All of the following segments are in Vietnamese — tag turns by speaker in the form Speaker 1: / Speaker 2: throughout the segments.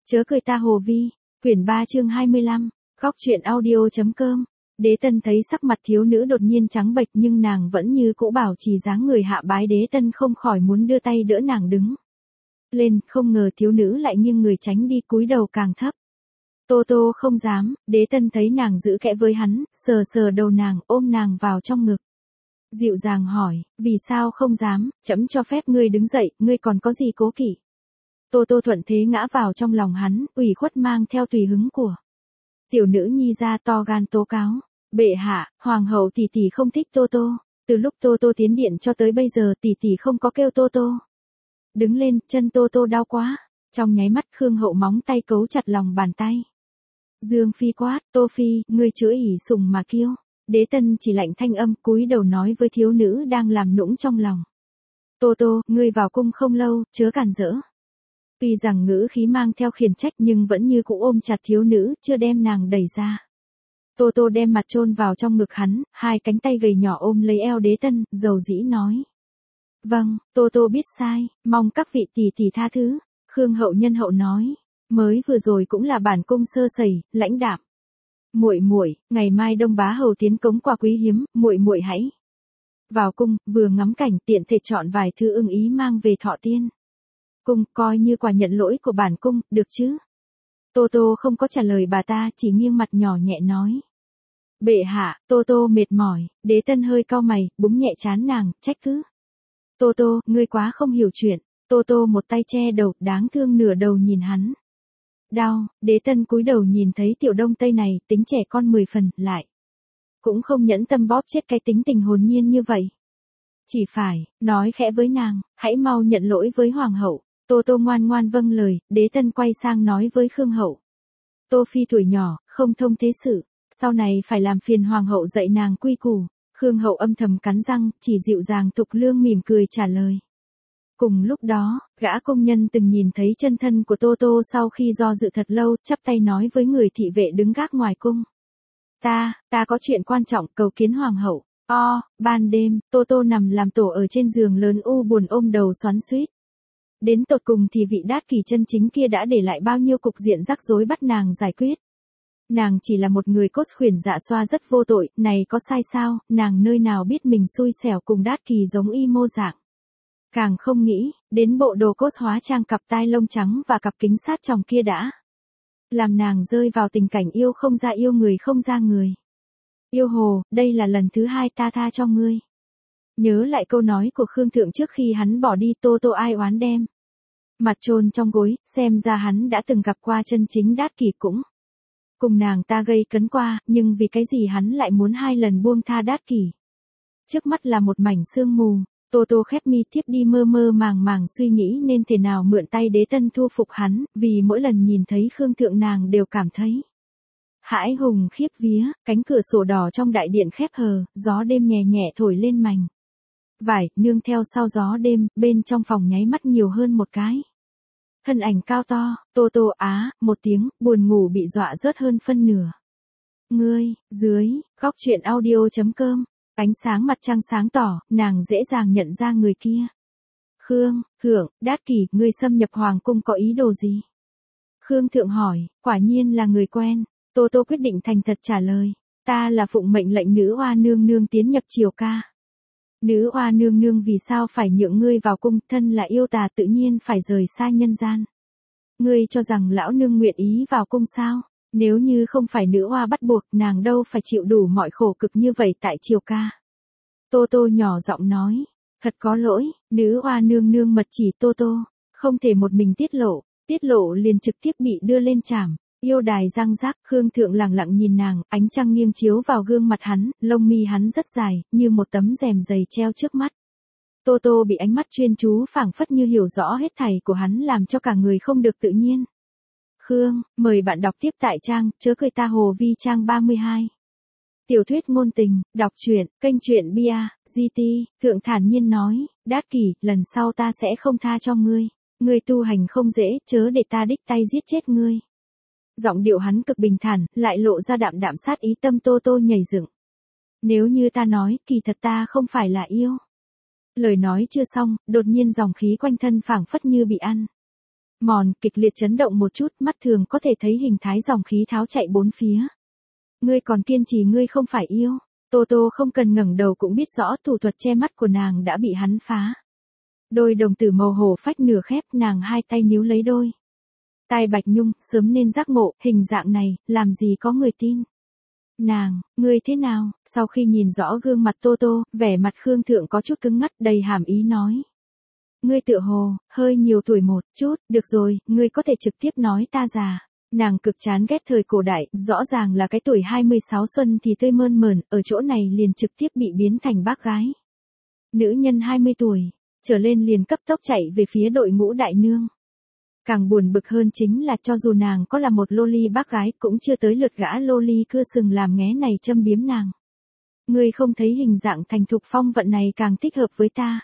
Speaker 1: Chớ cười ta Hồ Vi, quyển 3 chương 25, góc truyện audio.com. Đế Tân thấy sắc mặt thiếu nữ đột nhiên trắng bệch nhưng nàng vẫn như cũ bảo trì dáng người hạ bái. Đế Tân không khỏi muốn đưa tay đỡ nàng đứng lên, không ngờ thiếu nữ lại nghiêng người tránh đi, cúi đầu càng thấp. Tô Tô không dám. Đế Tân thấy nàng giữ kẽ với hắn, sờ sờ đầu nàng, ôm nàng vào trong ngực. Dịu dàng hỏi, vì sao không dám? Trẫm cho phép ngươi đứng dậy, ngươi còn có gì cố kỵ? Tô Tô thuận thế ngã vào trong lòng hắn, ủy khuất mang theo tùy hứng của tiểu nữ nhi ra, to gan tố cáo. Bệ hạ, hoàng hậu tỷ tỷ không thích Tô Tô. Từ lúc Tô Tô tiến điện cho tới bây giờ tỷ tỷ không có kêu Tô Tô đứng lên, chân Tô Tô đau quá. Trong nháy mắt Khương hậu móng tay cấu chặt lòng bàn tay. Dương Phi quát, Tô Phi, ngươi chữa ỉ sùng mà kiêu. Đế Tân chỉ lạnh thanh âm, cúi đầu nói với thiếu nữ đang làm nũng trong lòng. Tô Tô, ngươi vào cung không lâu, chớ cản rỡ. Tuy rằng ngữ khí mang theo khiển trách nhưng vẫn như cũ ôm chặt thiếu nữ, chưa đem nàng đẩy ra. Tô Tô đem mặt chôn vào trong ngực hắn, hai cánh tay gầy nhỏ ôm lấy eo Đế Tân, dầu dĩ nói. Vâng, Tô Tô biết sai, mong các vị tỷ tỷ tha thứ. Khương hậu nhân hậu nói, mới vừa rồi cũng là bản cung sơ sẩy, lãnh đạm. Muội muội, ngày mai Đông Bá hầu tiến cống quà quý hiếm, muội muội hãy vào cung, vừa ngắm cảnh tiện thể chọn vài thứ ưng ý mang về thọ tiên cung, coi như quà nhận lỗi của bản cung, được chứ? Tô Tô không có trả lời bà ta, chỉ nghiêng mặt nhỏ nhẹ nói. Bệ hạ, Tô Tô mệt mỏi. Đế Tân hơi cau mày, búng nhẹ trán nàng, trách cứ. Tô Tô, ngươi quá không hiểu chuyện. Tô Tô một tay che đầu, đáng thương nửa đầu nhìn hắn. Đau. Đế Tân cúi đầu nhìn thấy tiểu đông tây này, tính trẻ con 10 phần, lại cũng không nhẫn tâm bóp chết cái tính tình hồn nhiên như vậy. Chỉ phải nói khẽ với nàng, hãy mau nhận lỗi với hoàng hậu. Tô Tô ngoan ngoan vâng lời. Đế Tân quay sang nói với Khương hậu. Tô Phi tuổi nhỏ, không thông thế sự, sau này phải làm phiền hoàng hậu dạy nàng quy củ. Khương hậu âm thầm cắn răng, chỉ dịu dàng tục lương mỉm cười trả lời. Cùng lúc đó, gã công nhân từng nhìn thấy chân thân của Tô Tô sau khi do dự thật lâu, chắp tay nói với người thị vệ đứng gác ngoài cung. Ta có chuyện quan trọng cầu kiến hoàng hậu. Ban đêm, Tô Tô nằm làm tổ ở trên giường lớn u buồn ôm đầu xoắn xuýt. Đến tột cùng thì vị Đát Kỷ chân chính kia đã để lại bao nhiêu cục diện rắc rối bắt nàng giải quyết. Nàng chỉ là một người cốt khuyển dạ xoa rất vô tội, này có sai sao? Nàng nơi nào biết mình xui xẻo cùng Đát Kỷ giống y mô dạng. Càng không nghĩ, đến bộ đồ cốt hóa trang cặp tai lông trắng và cặp kính sát tròng kia đã làm nàng rơi vào tình cảnh yêu không ra yêu người không ra người. Yêu hồ, đây là lần thứ 2 ta tha cho ngươi. Nhớ lại câu nói của Khương Thượng trước khi hắn bỏ đi, Tô Tô ai oán đem mặt chôn trong gối, xem ra hắn đã từng gặp qua chân chính Đát Kỷ, cũng cùng nàng ta gây cấn qua, nhưng vì cái gì hắn lại muốn 2 lần buông tha Đát Kỷ. Trước mắt là một mảnh sương mù, Tô Tô khép mi tiếp đi mơ mơ màng màng suy nghĩ nên thể nào mượn tay Đế Tân thu phục hắn, vì mỗi lần nhìn thấy Khương Thượng nàng đều cảm thấy hãi hùng khiếp vía. Cánh cửa sổ đỏ trong đại điện khép hờ, gió đêm nhẹ nhẹ thổi lên mành vải, nương theo sau gió đêm, bên trong phòng nháy mắt nhiều hơn một cái thân ảnh cao to. Tô Tô một tiếng, buồn ngủ bị dọa rớt hơn phân nửa. Ngươi, dưới, góc truyện audio.com. Ánh sáng mặt trăng sáng tỏ, nàng dễ dàng nhận ra người kia. Khương Thượng, Đát Kỷ, ngươi xâm nhập hoàng cung có ý đồ gì? Khương Thượng hỏi, quả nhiên là người quen. Tô Tô quyết định thành thật trả lời. Ta là phụng mệnh lệnh nữ oa nương nương tiến nhập triều ca. Nữ oa nương nương vì sao phải nhượng ngươi vào cung, thân là yêu tà tự nhiên phải rời xa nhân gian. Ngươi cho rằng lão nương nguyện ý vào cung sao? Nếu như không phải nữ oa bắt buộc, nàng đâu phải chịu đủ mọi khổ cực như vậy tại triều ca. Tô Tô nhỏ giọng nói, thật có lỗi, nữ oa nương nương mật chỉ Tô Tô, không thể một mình tiết lộ liền trực tiếp bị đưa lên trảm. Yêu đài răng rác. Khương Thượng lặng lặng nhìn nàng, ánh trăng nghiêng chiếu vào gương mặt hắn, lông mi hắn rất dài, như một tấm rèm dày treo trước mắt. Tô Tô bị ánh mắt chuyên chú phảng phất như hiểu rõ hết thảy của hắn làm cho cả người không được tự nhiên. Khương, mời bạn đọc tiếp tại trang, chớ cười ta Hồ Vi trang 32. Tiểu thuyết ngôn tình, đọc truyện, kênh truyện Bia, GT, Thượng thản nhiên nói, Đát Kỷ, lần sau ta sẽ không tha cho ngươi. Ngươi tu hành không dễ, chớ để ta đích tay giết chết ngươi. Giọng điệu hắn cực bình thản, lại lộ ra đạm đạm sát ý. Tâm Tô Tô nhảy dựng. Nếu như ta nói, kỳ thật ta không phải là yêu. Lời nói chưa xong, đột nhiên dòng khí quanh thân phảng phất như bị ăn Mòn kịch liệt chấn động một chút, mắt thường có thể thấy hình thái dòng khí tháo chạy bốn phía. Ngươi còn kiên trì, ngươi không phải yêu. Tô Tô không cần ngẩng đầu cũng biết rõ thủ thuật che mắt của nàng đã bị hắn phá. Đôi đồng tử màu hổ phách nửa khép, nàng hai tay níu lấy đôi tai Bạch Nhung, sớm nên giác ngộ, hình dạng này, làm gì có người tin. Nàng, ngươi thế nào? Sau khi nhìn rõ gương mặt Tô Tô, vẻ mặt Khương Thượng có chút cứng ngắt, đầy hàm ý nói. Ngươi tựa hồ, hơi nhiều tuổi một chút, được rồi, ngươi có thể trực tiếp nói ta già. Nàng cực chán ghét thời cổ đại, rõ ràng là cái tuổi 26 xuân thì tươi mơn mởn, ở chỗ này liền trực tiếp bị biến thành bác gái. Nữ nhân 20 tuổi, trở lên liền cấp tốc chạy về phía đội ngũ đại nương. Càng buồn bực hơn chính là cho dù nàng có là một loli bác gái cũng chưa tới lượt gã loli cưa sừng làm nghé này châm biếm nàng. Ngươi không thấy hình dạng thành thục phong vận này càng thích hợp với ta.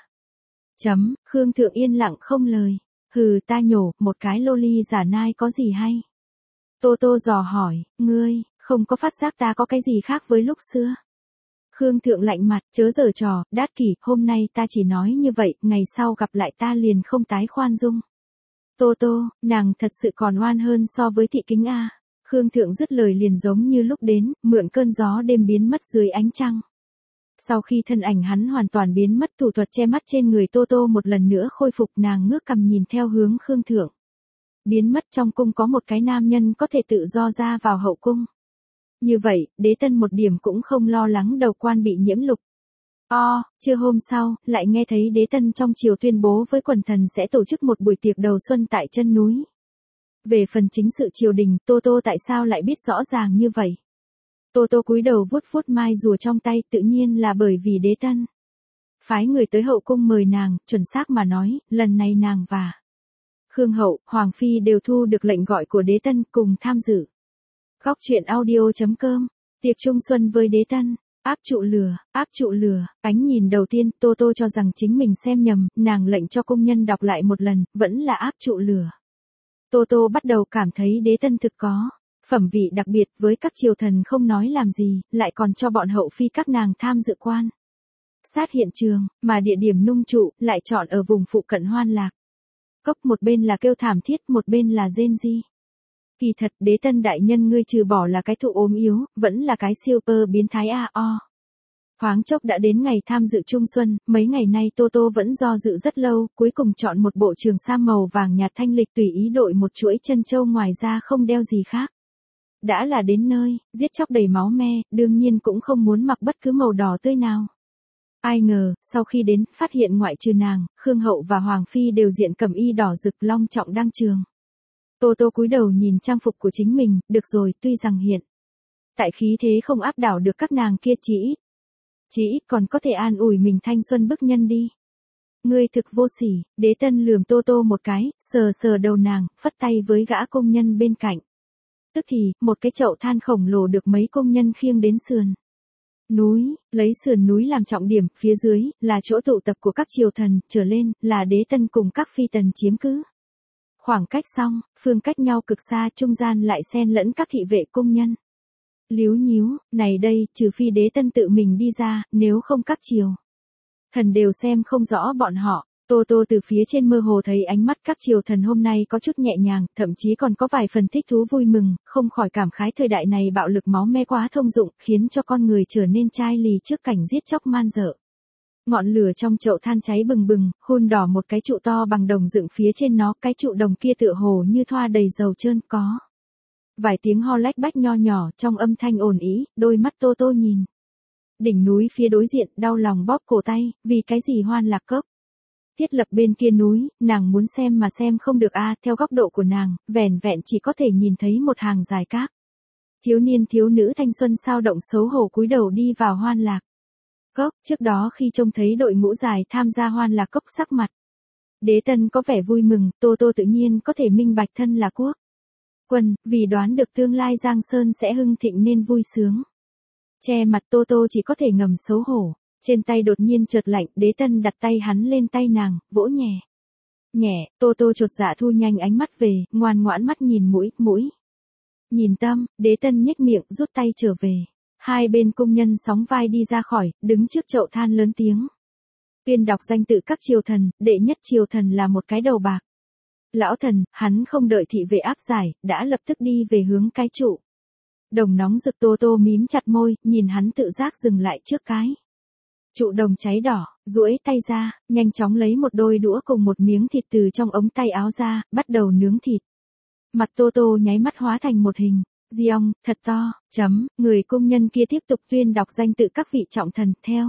Speaker 1: Khương Thượng yên lặng không lời. Hừ, ta nhổ, một cái loli giả nai có gì hay? Tô Tô dò hỏi, ngươi, không có phát giác ta có cái gì khác với lúc xưa? Khương Thượng lạnh mặt, chớ giở trò, Đát Kỷ, hôm nay ta chỉ nói như vậy, ngày sau gặp lại ta liền không tái khoan dung. Tô Tô, nàng thật sự còn oan hơn so với thị kính a. Khương Thượng dứt lời liền giống như lúc đến, mượn cơn gió đêm biến mất dưới ánh trăng. Sau khi thân ảnh hắn hoàn toàn biến mất, thủ thuật che mắt trên người Tô Tô một lần nữa khôi phục, nàng ngước cằm nhìn theo hướng Khương Thượng. Biến mất trong cung có một cái nam nhân có thể tự do ra vào hậu cung. Như vậy, Đế Tân một điểm cũng không lo lắng đầu quan bị nhiễm lục. Trưa hôm sau, lại nghe thấy Đế Tân trong triều tuyên bố với quần thần sẽ tổ chức một buổi tiệc đầu xuân tại chân núi. Về phần chính sự triều đình, Tô Tô tại sao lại biết rõ ràng như vậy? Tô Tô cúi đầu vuốt vuốt mai rùa trong tay, tự nhiên là bởi vì Đế Tân phái người tới hậu cung mời nàng, chuẩn xác mà nói, lần này nàng và Khương Hậu, Hoàng Phi đều thu được lệnh gọi của Đế Tân cùng tham dự. Góc truyện audio.com, tiệc trung xuân với Đế Tân. Áp trụ lửa, ánh nhìn đầu tiên, Tô Tô cho rằng chính mình xem nhầm, nàng lệnh cho công nhân đọc lại một lần, vẫn là áp trụ lửa. Tô Tô bắt đầu cảm thấy Đế Tân thực có phẩm vị đặc biệt, với các triều thần không nói làm gì, lại còn cho bọn hậu phi các nàng tham dự quan sát hiện trường, mà địa điểm nung trụ, lại chọn ở vùng phụ cận Hoan Lạc. Cốc một bên là kêu thảm thiết, một bên là rên ri. Kỳ thật, Đế Tân đại nhân ngươi trừ bỏ là cái thụ ốm yếu, vẫn là cái siêu cơ biến thái a. Thoáng chốc đã đến ngày tham dự trung xuân, mấy ngày nay Tô Tô vẫn do dự rất lâu, cuối cùng chọn một bộ trường sam màu vàng nhạt thanh lịch, tùy ý đội một chuỗi chân châu, ngoài ra không đeo gì khác. Đã là đến nơi, giết chóc đầy máu me, đương nhiên cũng không muốn mặc bất cứ màu đỏ tươi nào. Ai ngờ, sau khi đến, phát hiện ngoại trừ nàng, Khương Hậu và Hoàng Phi đều diện cẩm y đỏ rực long trọng đăng trường. Tô Tô cúi đầu nhìn trang phục của chính mình, được rồi, tuy rằng hiện tại khí thế không áp đảo được các nàng kia, chỉ ít còn có thể an ủi mình thanh xuân bức nhân đi. Ngươi thực vô sỉ. Đế Tân lườm Tô Tô một cái, sờ sờ đầu nàng, phất tay với gã công nhân bên cạnh. Tức thì, một cái chậu than khổng lồ được mấy công nhân khiêng đến sườn núi, lấy sườn núi làm trọng điểm, phía dưới là chỗ tụ tập của các triều thần, trở lên là Đế Tân cùng các phi tần chiếm cứ. Khoảng cách song phương cách nhau cực xa, trung gian lại xen lẫn các thị vệ công nhân. Líu nhíu, này đây, trừ phi Đế Tân tự mình đi ra, nếu không các triều thần đều xem không rõ bọn họ. Tô Tô từ phía trên mơ hồ thấy ánh mắt các triều thần hôm nay có chút nhẹ nhàng, thậm chí còn có vài phần thích thú vui mừng, không khỏi cảm khái thời đại này bạo lực máu me quá thông dụng, khiến cho con người trở nên chai lì trước cảnh giết chóc man dợ. Ngọn lửa trong chậu than cháy bừng bừng, hun đỏ một cái trụ to bằng đồng dựng phía trên nó, cái trụ đồng kia tựa hồ như thoa đầy dầu trơn, có vài tiếng ho lách bách nho nhỏ, trong âm thanh ồn ĩ, đôi mắt Tô Tô nhìn đỉnh núi phía đối diện, đau lòng bóp cổ tay, vì cái gì Hoan Lạc Cốc thiết lập bên kia núi, nàng muốn xem mà xem không được a. Theo góc độ của nàng, vẻn vẹn chỉ có thể nhìn thấy một hàng dài các thiếu niên thiếu nữ thanh xuân sao động xấu hổ cúi đầu đi vào Hoan Lạc Cốc. Trước đó khi trông thấy đội ngũ dài tham gia Hoan Lạc Cốc, sắc mặt Đế Tân có vẻ vui mừng, Tô Tô tự nhiên có thể minh bạch thân là quốc quân, vì đoán được tương lai Giang Sơn sẽ hưng thịnh nên vui sướng. Che mặt Tô Tô chỉ có thể ngầm xấu hổ. Trên tay đột nhiên chợt lạnh, Đế Tân đặt tay hắn lên tay nàng, vỗ nhẹ nhẹ, Tô Tô chột dạ thu nhanh ánh mắt về, ngoan ngoãn mắt nhìn mũi nhìn tâm. Đế Tân nhếch miệng, rút tay trở về. Hai bên công nhân sóng vai đi ra khỏi, đứng trước chậu than lớn tiếng tuyên đọc danh tự các triều thần. Đệ nhất triều thần là một cái đầu bạc Lão thần, hắn không đợi thị vệ áp giải, đã lập tức đi về hướng cái trụ. Đồng nóng rực. Tô Tô mím chặt môi, nhìn hắn tự giác dừng lại trước cái trụ đồng cháy đỏ, duỗi tay ra, nhanh chóng lấy một đôi đũa cùng một miếng thịt từ trong ống tay áo ra, bắt đầu nướng thịt. Mặt Tô Tô nháy mắt hóa thành một hình Giong, thật to, người công nhân kia tiếp tục tuyên đọc danh tự các vị trọng thần, theo.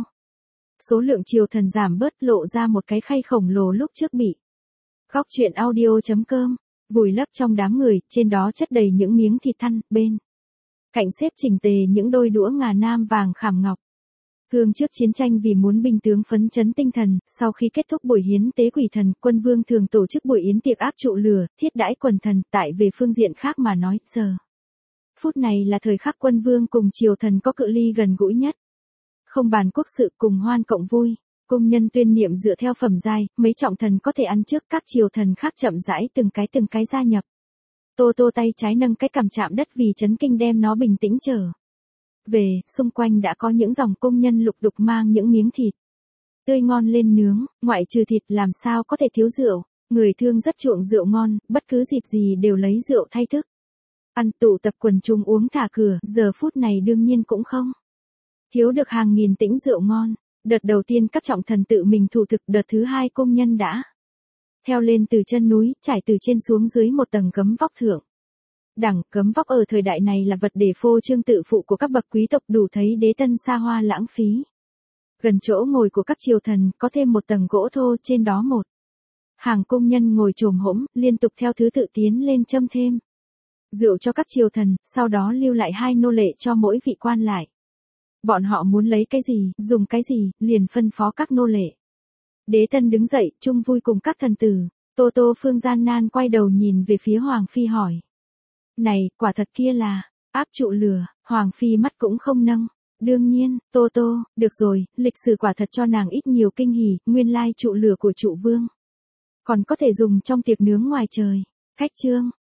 Speaker 1: Số lượng triều thần giảm bớt, lộ ra một cái khay khổng lồ lúc trước bị. Góc truyện audio.com, vùi lấp trong đám người, trên đó chất đầy những miếng thịt thăn, bên cạnh xếp chỉnh tề những đôi đũa ngà nam vàng khảm ngọc. Thường trước chiến tranh vì muốn binh tướng phấn chấn tinh thần, sau khi kết thúc buổi hiến tế quỷ thần, quân vương thường tổ chức buổi yến tiệc áp trụ lửa, thiết đãi quần thần. Tại về phương diện khác mà nói, giờ phút này là thời khắc quân vương cùng triều thần có cự ly gần gũi nhất. Không bàn quốc sự, cùng hoan cộng vui. Công nhân tuyên niệm dựa theo phẩm giai, mấy trọng thần có thể ăn trước, các triều thần khác chậm rãi từng cái gia nhập. Tô Tô tay trái nâng cái cằm chạm đất vì chấn kinh đem nó bình tĩnh trở về, xung quanh đã có những dòng công nhân lục đục mang những miếng thịt tươi ngon lên nướng, ngoại trừ thịt làm sao có thể thiếu rượu, người Thương rất chuộng rượu ngon, bất cứ dịp gì đều lấy rượu thay thức. Ăn tụ tập quần chúng uống thả cửa, giờ phút này đương nhiên cũng không thiếu được hàng nghìn tĩnh rượu ngon. Đợt đầu tiên các trọng thần tự mình thủ thực, đợt thứ hai công nhân đã theo lên từ chân núi, trải từ trên xuống dưới một tầng gấm vóc thượng. Đẳng gấm vóc ở thời đại này là vật để phô trương tự phụ của các bậc quý tộc, đủ thấy đế tân xa hoa lãng phí. Gần chỗ ngồi của các triều thần có thêm một tầng gỗ thô, trên đó một hàng công nhân ngồi chồm hỗn, liên tục theo thứ tự tiến lên châm thêm rượu cho các triều thần, sau đó lưu lại 2 nô lệ cho mỗi vị quan lại. Bọn họ muốn lấy cái gì, dùng cái gì, liền phân phó các nô lệ. Đế tân đứng dậy, chung vui cùng các thần tử. Tô Tô Phương gian nan quay đầu nhìn về phía Hoàng Phi hỏi. Này, quả thật kia là áp trụ lửa. Hoàng Phi mắt cũng không nâng. Đương nhiên, Tô Tô, được rồi, lịch sử quả thật cho nàng ít nhiều kinh hỉ, nguyên lai trụ lửa của trụ vương còn có thể dùng trong tiệc nướng ngoài trời. Khách trương,